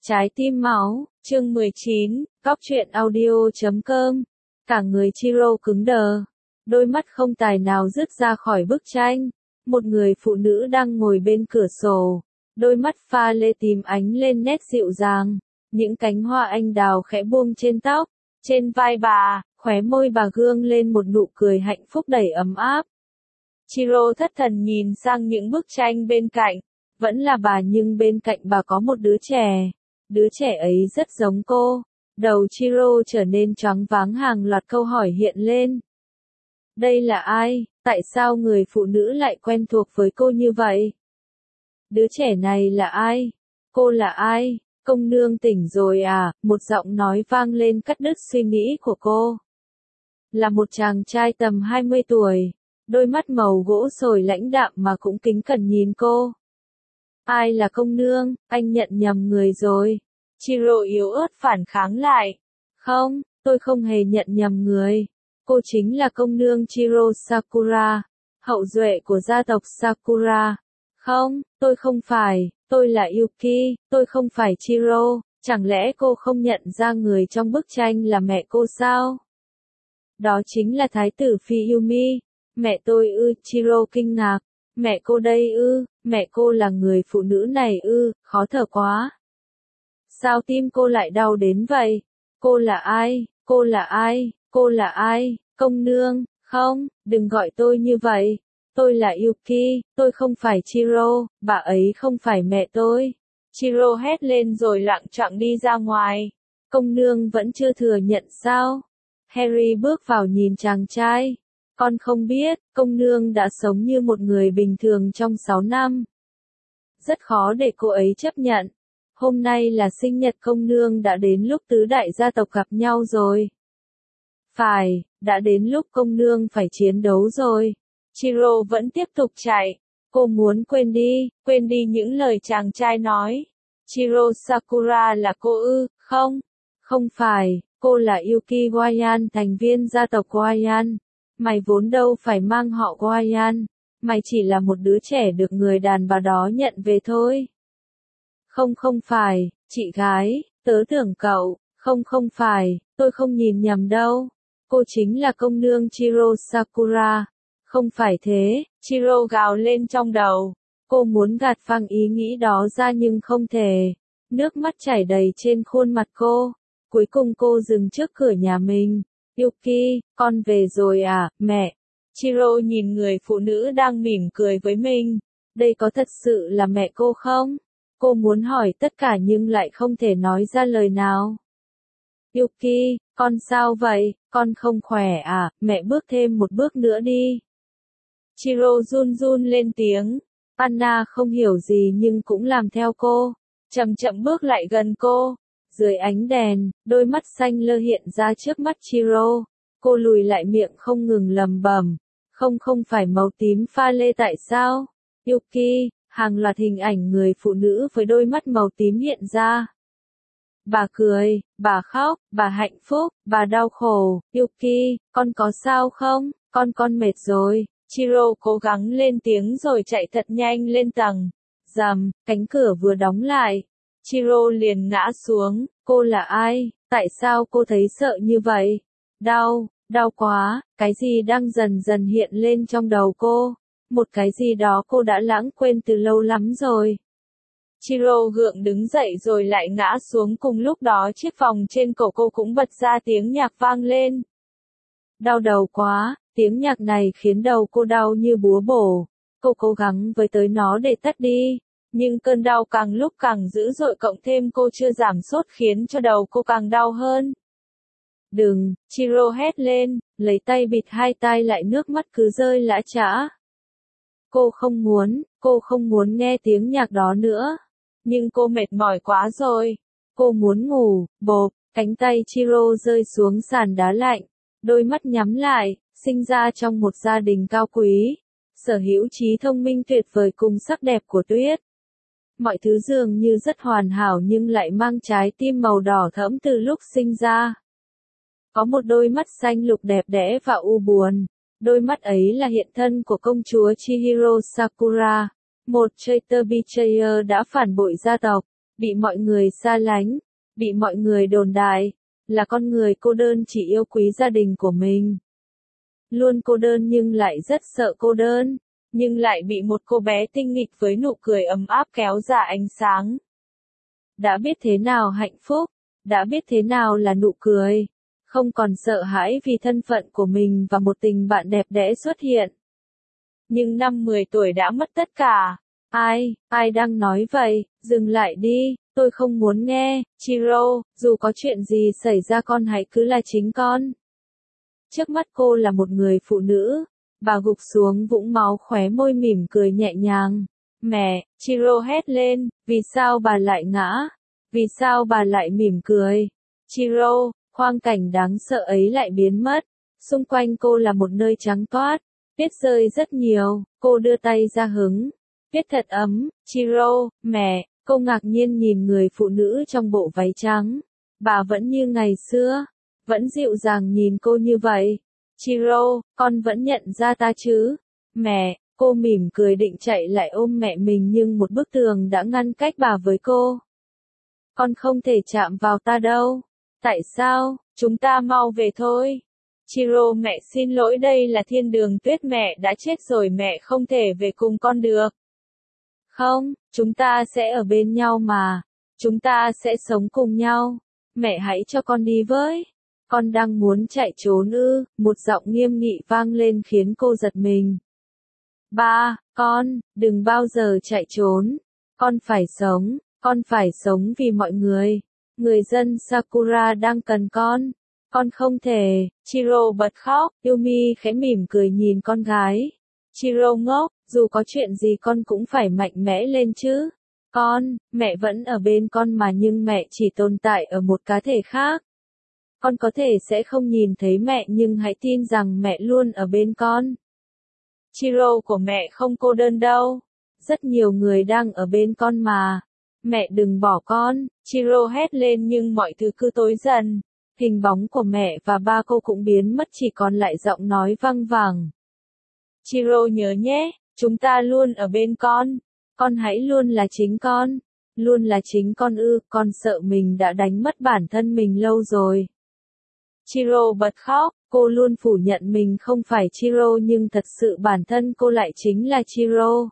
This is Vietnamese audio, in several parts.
Trái tim máu, chương 19, góc truyện audio.com. Cả người Chiro cứng đờ, đôi mắt không tài nào dứt ra khỏi bức tranh. Một người phụ nữ đang ngồi bên cửa sổ, đôi mắt pha lê tím ánh lên nét dịu dàng, những cánh hoa anh đào khẽ buông trên tóc, trên vai bà, khóe môi bà gương lên một nụ cười hạnh phúc đầy ấm áp. Chiro thất thần nhìn sang những bức tranh bên cạnh, vẫn là bà nhưng bên cạnh bà có một đứa trẻ. Đứa trẻ ấy rất giống cô. Đầu Chiro trở nên choáng váng, hàng loạt câu hỏi hiện lên. Đây là ai? Tại sao người phụ nữ lại quen thuộc với cô như vậy? Đứa trẻ này là ai? Cô là ai? Công nương tỉnh rồi à? Một giọng nói vang lên cắt đứt suy nghĩ của cô. Là một chàng trai tầm 20 tuổi, đôi mắt màu gỗ sồi lãnh đạm mà cũng kính cẩn nhìn cô. Ai là công nương? Anh nhận nhầm người rồi. Chiro yếu ớt phản kháng lại. Không, tôi không hề nhận nhầm người. Cô chính là công nương Chiro Sakura, hậu duệ của gia tộc Sakura. Không, tôi không phải, tôi là Yuki, tôi không phải Chiro. Chẳng lẽ cô không nhận ra người trong bức tranh là mẹ cô sao? Đó chính là thái tử phi Yumi. Mẹ tôi ư? Chiro kinh ngạc. Mẹ cô đây ư? Mẹ cô là người phụ nữ này ư? Khó thở quá. Sao tim cô lại đau đến vậy? Cô là ai? Cô là ai? Cô là ai? Công nương, không, đừng gọi tôi như vậy. Tôi là Yuki, tôi không phải Chiro, bà ấy không phải mẹ tôi. Chiro hét lên rồi lặng choạng đi ra ngoài. Công nương vẫn chưa thừa nhận sao? Harry bước vào nhìn chàng trai. Con không biết, công nương đã sống như một người bình thường trong 6 năm. Rất khó để cô ấy chấp nhận. Hôm nay là sinh nhật công nương, đã đến lúc tứ đại gia tộc gặp nhau rồi. Phải, đã đến lúc công nương phải chiến đấu rồi. Chiro vẫn tiếp tục chạy. Cô muốn quên đi những lời chàng trai nói. Chiro Sakura là cô ư? Không, không phải, cô là Yuki Wayan, thành viên gia tộc Wayan. Mày vốn đâu phải mang họ Wayan. Mày chỉ là một đứa trẻ được người đàn bà đó nhận về thôi. Không phải, chị gái, tớ tưởng cậu, không phải, tôi không nhìn nhầm đâu. Cô chính là công nương Chiro Sakura. Không phải thế, Chiro gào lên trong đầu. Cô muốn gạt phăng ý nghĩ đó ra nhưng không thể. Nước mắt chảy đầy trên khuôn mặt cô. Cuối cùng cô dừng trước cửa nhà mình. Yuki, con về rồi à, mẹ? Chiro nhìn người phụ nữ đang mỉm cười với mình. Đây có thật sự là mẹ cô không? Cô muốn hỏi tất cả nhưng lại không thể nói ra lời nào. Yuki, con sao vậy? Con không khỏe à? Mẹ bước thêm một bước nữa đi. Chiro run run lên tiếng. Anna không hiểu gì nhưng cũng làm theo cô. Chậm chậm bước lại gần cô. Dưới ánh đèn, đôi mắt xanh lơ hiện ra trước mắt Chiro. Cô lùi lại miệng không ngừng lẩm bẩm. Không phải màu tím pha lê tại sao? Yuki, hàng loạt hình ảnh người phụ nữ với đôi mắt màu tím hiện ra. Bà cười, bà khóc, bà hạnh phúc, bà đau khổ. Yuki, con có sao không? Con mệt rồi. Chiro cố gắng lên tiếng rồi chạy thật nhanh lên tầng. Rầm, cánh cửa vừa đóng lại. Chiro liền ngã xuống. Cô là ai? Tại sao cô thấy sợ như vậy? Đau quá. Cái gì đang dần dần hiện lên trong đầu cô? Một cái gì đó cô đã lãng quên từ lâu lắm rồi. Chiro gượng đứng dậy rồi lại ngã xuống, cùng lúc đó chiếc vòng trên cổ cô cũng bật ra tiếng nhạc vang lên. Đau đầu quá, tiếng nhạc này khiến đầu cô đau như búa bổ. Cô cố gắng với tới nó để tắt đi, nhưng cơn đau càng lúc càng dữ dội, cộng thêm cô chưa giảm sốt khiến cho đầu cô càng đau hơn. Đừng, Chiro hét lên, lấy tay bịt hai tai lại, nước mắt cứ rơi lã chã. Cô không muốn nghe tiếng nhạc đó nữa. Nhưng cô mệt mỏi quá rồi. Cô muốn ngủ. Bộp, cánh tay Chiro rơi xuống sàn đá lạnh. Đôi mắt nhắm lại, sinh ra trong một gia đình cao quý. Sở hữu trí thông minh tuyệt vời cùng sắc đẹp của tuyết. Mọi thứ dường như rất hoàn hảo nhưng lại mang trái tim màu đỏ thẫm từ lúc sinh ra. Có một đôi mắt xanh lục đẹp đẽ và u buồn. Đôi mắt ấy là hiện thân của công chúa Chihiro Sakura, một traitor betrayer đã phản bội gia tộc, bị mọi người xa lánh, bị mọi người đồn đại, là con người cô đơn chỉ yêu quý gia đình của mình. Luôn cô đơn nhưng lại rất sợ cô đơn, nhưng lại bị một cô bé tinh nghịch với nụ cười ấm áp kéo ra ánh sáng. Đã biết thế nào hạnh phúc, đã biết thế nào là nụ cười, không còn sợ hãi vì thân phận của mình và một tình bạn đẹp đẽ xuất hiện. Nhưng năm 10 tuổi đã mất tất cả. Ai đang nói vậy, dừng lại đi, tôi không muốn nghe, Chiro, dù có chuyện gì xảy ra con hãy cứ là chính con. Trước mắt cô là một người phụ nữ, bà gục xuống vũng máu khóe môi mỉm cười nhẹ nhàng. Mẹ, Chiro hét lên, vì sao bà lại ngã? Vì sao bà lại mỉm cười? Chiro, quang cảnh đáng sợ ấy lại biến mất. Xung quanh cô là một nơi trắng toát, tuyết rơi rất nhiều, cô đưa tay ra hứng. Tuyết thật ấm, Chiro, mẹ, cô ngạc nhiên nhìn người phụ nữ trong bộ váy trắng. Bà vẫn như ngày xưa, vẫn dịu dàng nhìn cô như vậy. Chiro, con vẫn nhận ra ta chứ? Mẹ, cô mỉm cười định chạy lại ôm mẹ mình nhưng một bức tường đã ngăn cách bà với cô. Con không thể chạm vào ta đâu. Tại sao? Chúng ta mau về thôi. Chiro, mẹ xin lỗi, đây là thiên đường tuyết, mẹ đã chết rồi, mẹ không thể về cùng con được. Không, chúng ta sẽ ở bên nhau mà. Chúng ta sẽ sống cùng nhau. Mẹ hãy cho con đi với. Con đang muốn chạy trốn ư? Một giọng nghiêm nghị vang lên khiến cô giật mình. Ba, con, đừng bao giờ chạy trốn. Con phải sống vì mọi người. Người dân Sakura đang cần con. Con không thể. Chiro bật khóc, Yumi khẽ mỉm cười nhìn con gái. Chiro ngốc, dù có chuyện gì con cũng phải mạnh mẽ lên chứ. Mẹ vẫn ở bên con mà, nhưng mẹ chỉ tồn tại ở một cá thể khác. Con có thể sẽ không nhìn thấy mẹ nhưng hãy tin rằng mẹ luôn ở bên con. Chiro của mẹ không cô đơn đâu. Rất nhiều người đang ở bên con mà. Mẹ đừng bỏ con, Chiro hét lên nhưng mọi thứ cứ tối dần. Hình bóng của mẹ và ba cô cũng biến mất, chỉ còn lại giọng nói văng vẳng. Chiro nhớ nhé, chúng ta luôn ở bên con. Con hãy luôn là chính con. Luôn là chính con ư? Con sợ mình đã đánh mất bản thân mình lâu rồi. Chiro bật khóc, cô luôn phủ nhận mình không phải Chiro nhưng thật sự bản thân cô lại chính là Chiro.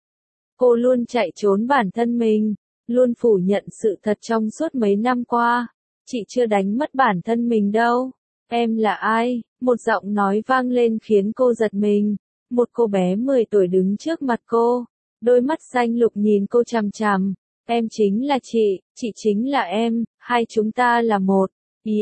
Cô luôn chạy trốn bản thân mình, luôn phủ nhận sự thật trong suốt mấy năm qua. Chị chưa đánh mất bản thân mình đâu. Em là ai? Một giọng nói vang lên khiến cô giật mình. Một cô bé 10 tuổi đứng trước mặt cô. Đôi mắt xanh lục nhìn cô chằm chằm. Em chính là chị chính là em, hai chúng ta là một. Ý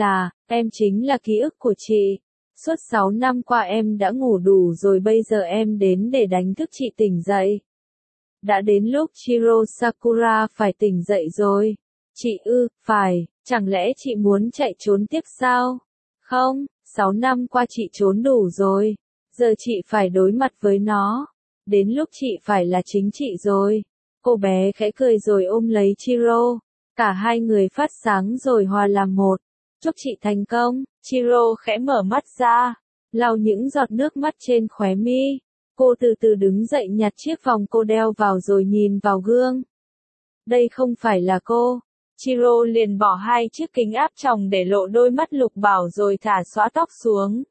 em chính là ký ức của chị. Suốt 6 năm qua em đã ngủ đủ rồi, bây giờ em đến để đánh thức chị tỉnh dậy. Đã đến lúc Chiro Sakura phải tỉnh dậy rồi. Chị phải, chẳng lẽ chị muốn chạy trốn tiếp sao? Không, 6 năm qua chị trốn đủ rồi. Giờ chị phải đối mặt với nó. Đến lúc chị phải là chính chị rồi. Cô bé khẽ cười rồi ôm lấy Chiro. Cả hai người phát sáng rồi hòa làm một. Chúc chị thành công. Chiro khẽ mở mắt ra, lau những giọt nước mắt trên khóe mi. Cô từ từ đứng dậy, nhặt chiếc vòng cô đeo vào rồi nhìn vào gương. Đây không phải là cô. Chiro liền bỏ hai chiếc kính áp tròng để lộ đôi mắt lục bảo rồi thả xõa tóc xuống.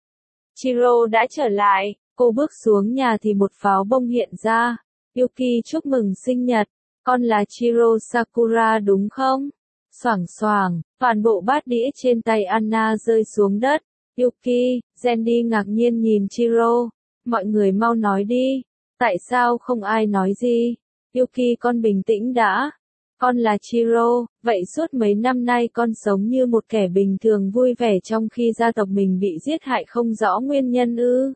Chiro đã trở lại, cô bước xuống nhà thì một pháo bông hiện ra. Yuki, chúc mừng sinh nhật, con là Chiro Sakura đúng không? Xoảng xoảng, toàn bộ bát đĩa trên tay Anna rơi xuống đất. Yuki, Jenny ngạc nhiên nhìn Chiro. Mọi người mau nói đi, tại sao không ai nói gì? Yuki, con bình tĩnh đã. Con là Chiro, vậy suốt mấy năm nay con sống như một kẻ bình thường vui vẻ trong khi gia tộc mình bị giết hại không rõ nguyên nhân ư?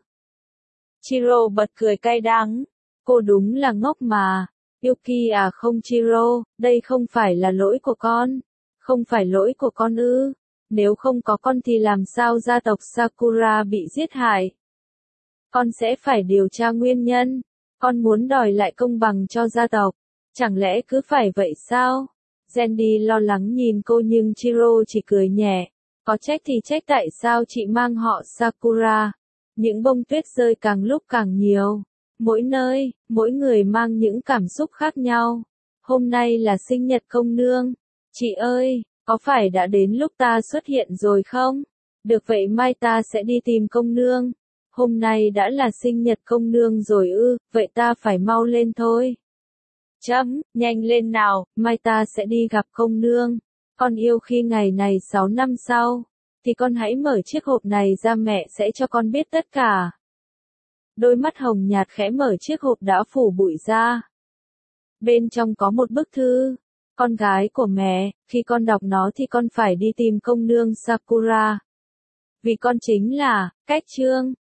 Chiro bật cười cay đắng. Cô đúng là ngốc mà. Yuki à, không Chiro, đây không phải là lỗi của con. Không phải lỗi của con ư? Nếu không có con thì làm sao gia tộc Sakura bị giết hại? Con sẽ phải điều tra nguyên nhân. Con muốn đòi lại công bằng cho gia tộc. Chẳng lẽ cứ phải vậy sao? Jenny lo lắng nhìn cô nhưng Chiro chỉ cười nhẹ. Có trách thì trách, tại sao chị mang họ Sakura? Những bông tuyết rơi càng lúc càng nhiều. Mỗi nơi, mỗi người mang những cảm xúc khác nhau. Hôm nay là sinh nhật công nương. Chị ơi, có phải đã đến lúc ta xuất hiện rồi không? Được vậy mai ta sẽ đi tìm công nương. Hôm nay đã là sinh nhật công nương rồi ư, vậy ta phải mau lên thôi. Nhanh lên nào, mai ta sẽ đi gặp công nương. Con yêu khi ngày này 6 năm sau, thì con hãy mở chiếc hộp này ra mẹ sẽ cho con biết tất cả. Đôi mắt hồng nhạt khẽ mở chiếc hộp đã phủ bụi ra. Bên trong có một bức thư. Con gái của mẹ, khi con đọc nó thì con phải đi tìm công nương Sakura. Vì con chính là, Cách Trương.